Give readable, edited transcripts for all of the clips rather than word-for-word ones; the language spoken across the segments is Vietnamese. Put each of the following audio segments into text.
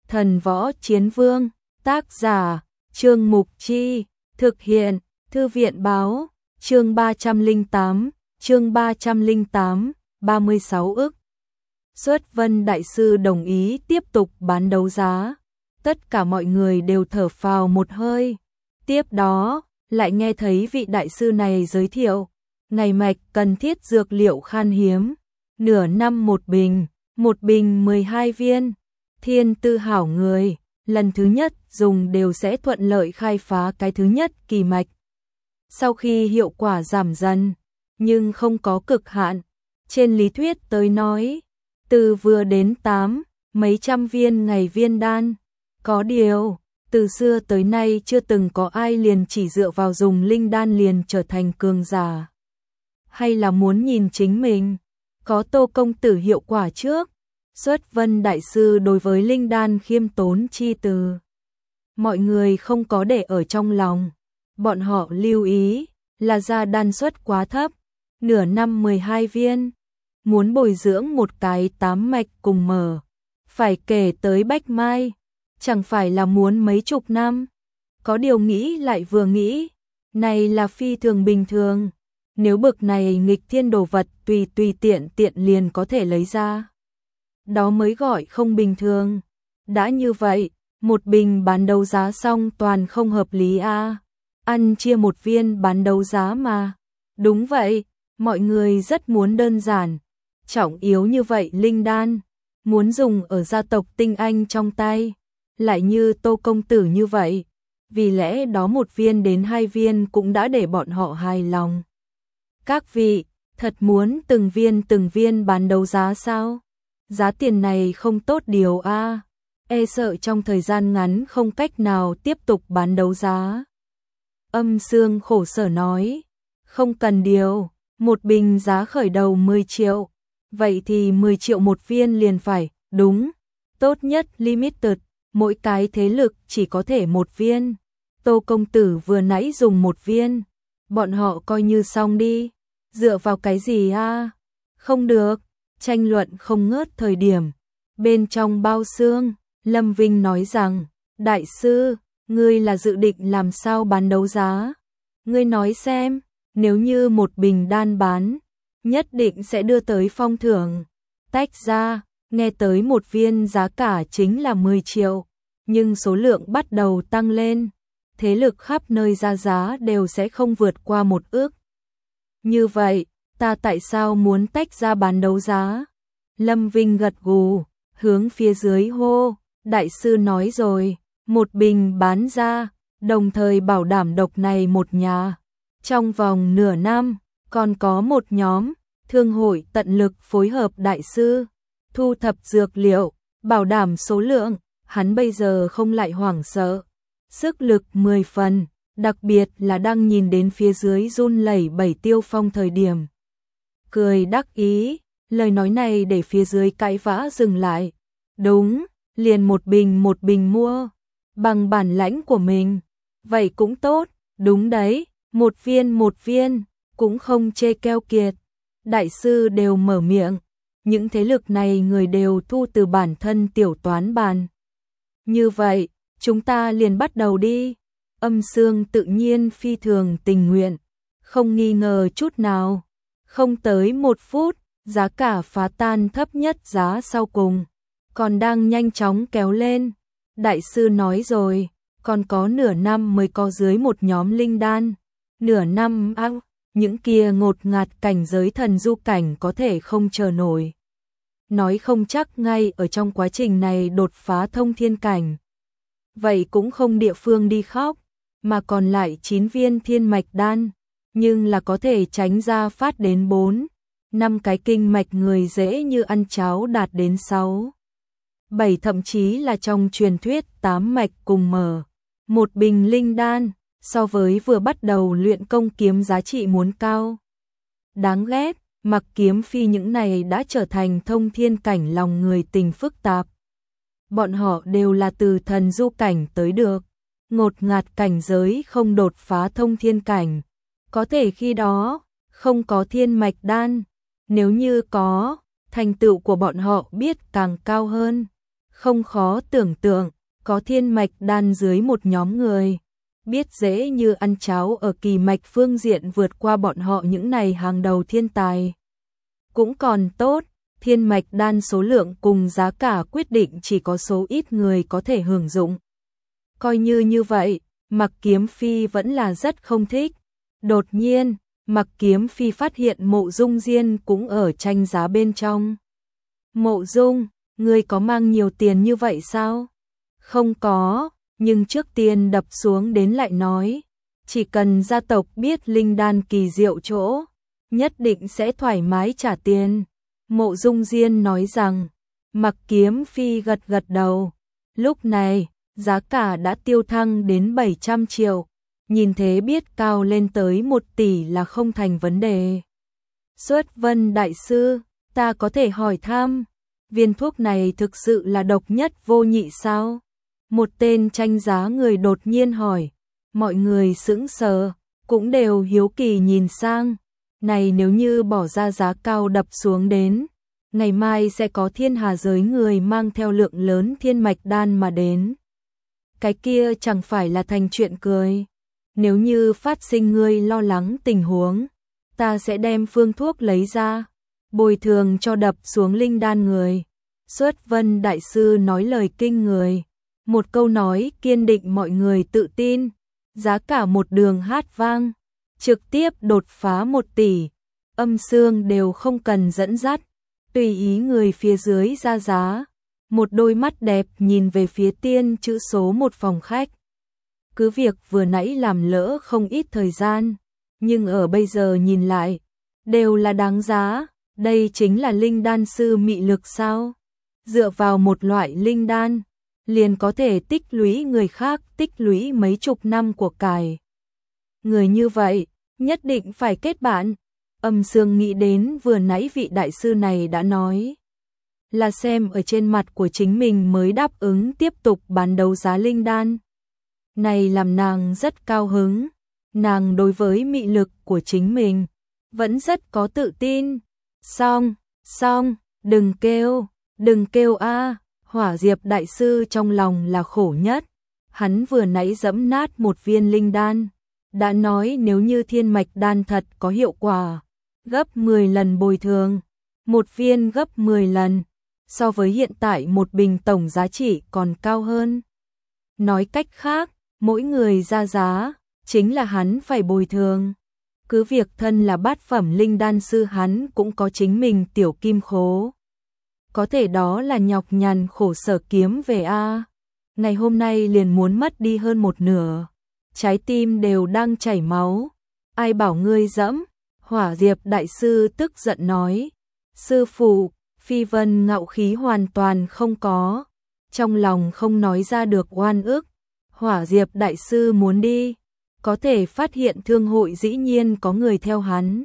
Thần Võ Chiến Vương, tác giả, Trương Mục Chi, thực hiện, Thư viện Báo, chương 308, 36 ức. Xuất Vân Đại Sư đồng ý tiếp tục bán đấu giá. Tất cả mọi người đều thở phào một hơi. Tiếp đó, lại nghe thấy vị đại sư này giới thiệu, ngày mạch cần thiết dược liệu khan hiếm, nửa năm một bình 12 viên. Thiên tư hảo người, lần thứ nhất dùng đều sẽ thuận lợi khai phá cái thứ nhất kỳ mạch. Sau khi hiệu quả giảm dần, nhưng không có cực hạn, trên lý thuyết tới nói, từ vừa đến 8, mấy trăm viên ngày viên đan. Có điều, từ xưa tới nay chưa từng có ai liền chỉ dựa vào dùng linh đan liền trở thành cường giả. Hay là muốn nhìn chính mình, có Tô công tử hiệu quả trước. Xuất Vân Đại Sư đối với linh đan khiêm tốn chi từ. Mọi người không có để ở trong lòng. Bọn họ lưu ý là ra đan suất quá thấp, nửa năm 12 viên. Muốn bồi dưỡng một cái 8 mạch cùng mở, phải kể tới bách mai, chẳng phải là muốn mấy chục năm. Có điều nghĩ lại vừa nghĩ, này là phi thường bình thường. Nếu bực này nghịch thiên đồ vật tùy tiện liền có thể lấy ra, đó mới gọi không bình thường. Đã như vậy, một bình bán đấu giá xong toàn không hợp lý a. Ăn chia một viên bán đấu giá mà. Đúng vậy, mọi người rất muốn đơn giản, trọng yếu như vậy linh đan, muốn dùng ở gia tộc tinh anh trong tay, lại như Tô công tử như vậy, vì lẽ đó một viên đến 2 viên cũng đã để bọn họ hài lòng. Các vị, thật muốn từng viên bán đấu giá sao? Giá tiền này không tốt điều a, e sợ trong thời gian ngắn không cách nào tiếp tục bán đấu giá. Âm Sương khổ sở nói, không cần điều, một bình giá khởi đầu 10 triệu, vậy thì 10 triệu một viên liền phải, đúng, tốt nhất limited, mỗi cái thế lực chỉ có thể một viên. Tô công tử vừa nãy dùng một viên, bọn họ coi như xong đi, dựa vào cái gì a? Không được. Tranh luận không ngớt thời điểm, bên trong bao xương, Lâm Vinh nói rằng, đại sư, ngươi là dự định làm sao bán đấu giá? Ngươi nói xem, nếu như một bình đan bán, nhất định sẽ đưa tới phong thưởng. Tách ra, nghe tới một viên giá cả chính là 10 triệu, nhưng số lượng bắt đầu tăng lên, thế lực khắp nơi ra giá đều sẽ không vượt qua 1 ức. Như vậy, ta tại sao muốn tách ra bán đấu giá? Lâm Vinh gật gù, hướng phía dưới hô, đại sư nói rồi, một bình bán ra, đồng thời bảo đảm độc này một nhà. Trong vòng nửa năm, còn có một nhóm, thương hội tận lực phối hợp đại sư, thu thập dược liệu, bảo đảm số lượng, hắn bây giờ không lại hoảng sợ. Sức lực 10 phần, đặc biệt là đang nhìn đến phía dưới run lẩy bẩy Tiêu Phong thời điểm. Cười đắc ý, lời nói này để phía dưới cãi vã dừng lại. Đúng, liền một bình mua, bằng bản lãnh của mình. Vậy cũng tốt, đúng đấy, một viên, cũng không chê keo kiệt. Đại sư đều mở miệng, những thế lực này người đều thu từ bản thân tiểu toán bàn. Như vậy, chúng ta liền bắt đầu đi. Âm Sương tự nhiên phi thường tình nguyện, không nghi ngờ chút nào. Không tới 1 phút, giá cả phá tan thấp nhất giá sau cùng, còn đang nhanh chóng kéo lên. Đại sư nói rồi, còn có nửa năm mới có dưới một nhóm linh đan. Nửa năm những kia ngột ngạt cảnh giới thần du cảnh có thể không chờ nổi. Nói không chắc ngay ở trong quá trình này đột phá thông thiên cảnh. Vậy cũng không địa phương đi khóc, mà còn lại 9 viên thiên mạch đan, nhưng là có thể tránh ra phát đến 4, 5 cái kinh mạch người dễ như ăn cháo đạt đến 6, 7 thậm chí là trong truyền thuyết 8 mạch cùng mở. Một bình linh đan, so với vừa bắt đầu luyện công kiếm giá trị muốn cao. Đáng ghét, Mặc Kiếm Phi những này đã trở thành thông thiên cảnh lòng người tình phức tạp. Bọn họ đều là từ thần du cảnh tới được, ngột ngạt cảnh giới không đột phá thông thiên cảnh. Có thể khi đó, không có thiên mạch đan, nếu như có, thành tựu của bọn họ biết càng cao hơn. Không khó tưởng tượng, có thiên mạch đan dưới một nhóm người, biết dễ như ăn cháo ở kỳ mạch phương diện vượt qua bọn họ những này hàng đầu thiên tài. Cũng còn tốt, thiên mạch đan số lượng cùng giá cả quyết định chỉ có số ít người có thể hưởng dụng. Coi như vậy, Mặc Kiếm Phi vẫn là rất không thích. Đột nhiên, Mặc Kiếm Phi phát hiện Mộ Dung Diên cũng ở tranh giá bên trong. Mộ Dung, ngươi có mang nhiều tiền như vậy sao? Không có, nhưng trước tiên đập xuống đến lại nói, chỉ cần gia tộc biết linh đan kỳ diệu chỗ, nhất định sẽ thoải mái trả tiền. Mộ Dung Diên nói rằng, Mặc Kiếm Phi gật gật đầu. Lúc này, giá cả đã tiêu thăng đến 700 triệu, nhìn thế biết cao lên tới 1 tỷ là không thành vấn đề. Xuất Vân đại sư, ta có thể hỏi thăm, viên thuốc này thực sự là độc nhất vô nhị sao? Một tên tranh giá người đột nhiên hỏi, mọi người sững sờ, cũng đều hiếu kỳ nhìn sang. Này nếu như bỏ ra giá cao đập xuống đến, ngày mai sẽ có thiên hà giới người mang theo lượng lớn thiên mạch đan mà đến. Cái kia chẳng phải là thành chuyện cười. Nếu như phát sinh ngươi lo lắng tình huống, ta sẽ đem phương thuốc lấy ra, bồi thường cho đập xuống linh đan người. Xuất Vân đại sư nói lời kinh người, một câu nói kiên định mọi người tự tin, giá cả một đường hát vang, trực tiếp đột phá 1 tỷ, âm xương đều không cần dẫn dắt, tùy ý người phía dưới ra giá. Một đôi mắt đẹp nhìn về phía tiên chữ số 1 phòng khách. Cứ việc vừa nãy làm lỡ không ít thời gian, nhưng ở bây giờ nhìn lại, đều là đáng giá. Đây chính là linh đan sư mị lực sao? Dựa vào một loại linh đan, liền có thể tích lũy người khác tích lũy mấy chục năm của cải. Người như vậy, nhất định phải kết bạn. Âm Sương nghĩ đến vừa nãy vị đại sư này đã nói, là xem ở trên mặt của chính mình mới đáp ứng tiếp tục bán đấu giá linh đan. Này làm nàng rất cao hứng, nàng đối với mị lực của chính mình vẫn rất có tự tin. Xong, đừng kêu a. Hỏa Diệp đại sư trong lòng là khổ nhất. Hắn vừa nãy giẫm nát một viên linh đan, đã nói nếu như thiên mạch đan thật có hiệu quả, gấp 10 lần bồi thường, một viên gấp 10 lần, so với hiện tại một bình tổng giá trị còn cao hơn. Nói cách khác, mỗi người ra giá, chính là hắn phải bồi thường. Cứ việc thân là bát phẩm linh đan sư hắn cũng có chính mình tiểu kim khố. Có thể đó là nhọc nhằn khổ sở kiếm về a. Ngày hôm nay liền muốn mất đi hơn một nửa. Trái tim đều đang chảy máu. Ai bảo ngươi dẫm? Hỏa Diệp đại sư tức giận nói. Sư phụ, Phi Vân ngạo khí hoàn toàn không có. Trong lòng không nói ra được oan ức. Hỏa Diệp đại sư muốn đi, có thể phát hiện thương hội dĩ nhiên có người theo hắn.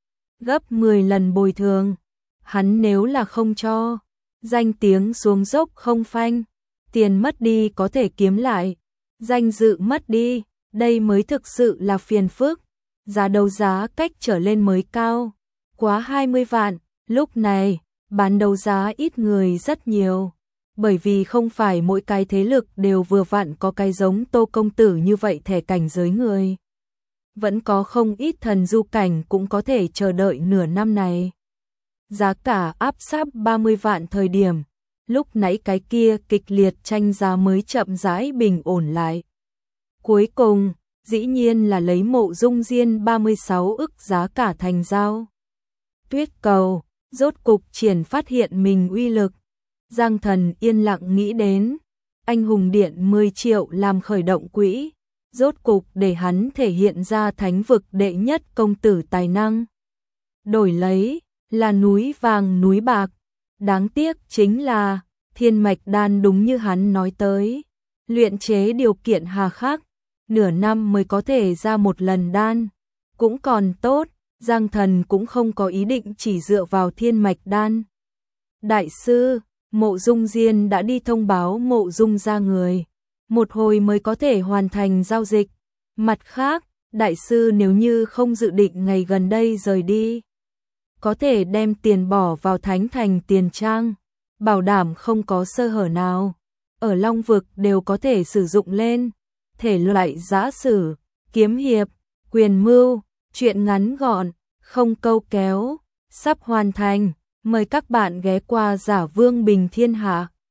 Gấp 10 lần bồi thường, hắn nếu là không cho, danh tiếng xuống dốc không phanh, tiền mất đi có thể kiếm lại, danh dự mất đi, đây mới thực sự là phiền phức. Giá đấu giá cách trở lên mới cao, quá 20 vạn, lúc này, bán đấu giá ít người rất nhiều. Bởi vì không phải mỗi cái thế lực đều vừa vặn có cái giống Tô công tử như vậy thẻ cảnh giới người. Vẫn có không ít thần du cảnh cũng có thể chờ đợi nửa năm này. Giá cả áp sát 30 vạn thời điểm, lúc nãy cái kia kịch liệt tranh giá mới chậm rãi bình ổn lại. Cuối cùng, dĩ nhiên là lấy Mộ Dung Diên 36 ức giá cả thành giao. Tuyết cầu, rốt cục triển phát hiện mình uy lực. Giang Thần yên lặng nghĩ đến, anh hùng điện 10 triệu làm khởi động quỹ, rốt cục để hắn thể hiện ra thánh vực đệ nhất công tử tài năng. Đổi lấy là núi vàng núi bạc, đáng tiếc chính là thiên mạch đan đúng như hắn nói tới, luyện chế điều kiện hà khắc, nửa năm mới có thể ra một lần đan, cũng còn tốt, Giang Thần cũng không có ý định chỉ dựa vào thiên mạch đan. Đại sư, Mộ Dung Diên đã đi thông báo Mộ Dung ra người, một hồi mới có thể hoàn thành giao dịch. Mặt khác, đại sư nếu như không dự định ngày gần đây rời đi, có thể đem tiền bỏ vào thánh thành tiền trang, bảo đảm không có sơ hở nào. Ở Long vực đều có thể sử dụng lên. Thể loại giã sử, kiếm hiệp, quyền mưu, truyện ngắn gọn, không câu kéo, sắp hoàn thành. Mời các bạn ghé qua Giả Vương Bình Thiên Hạ.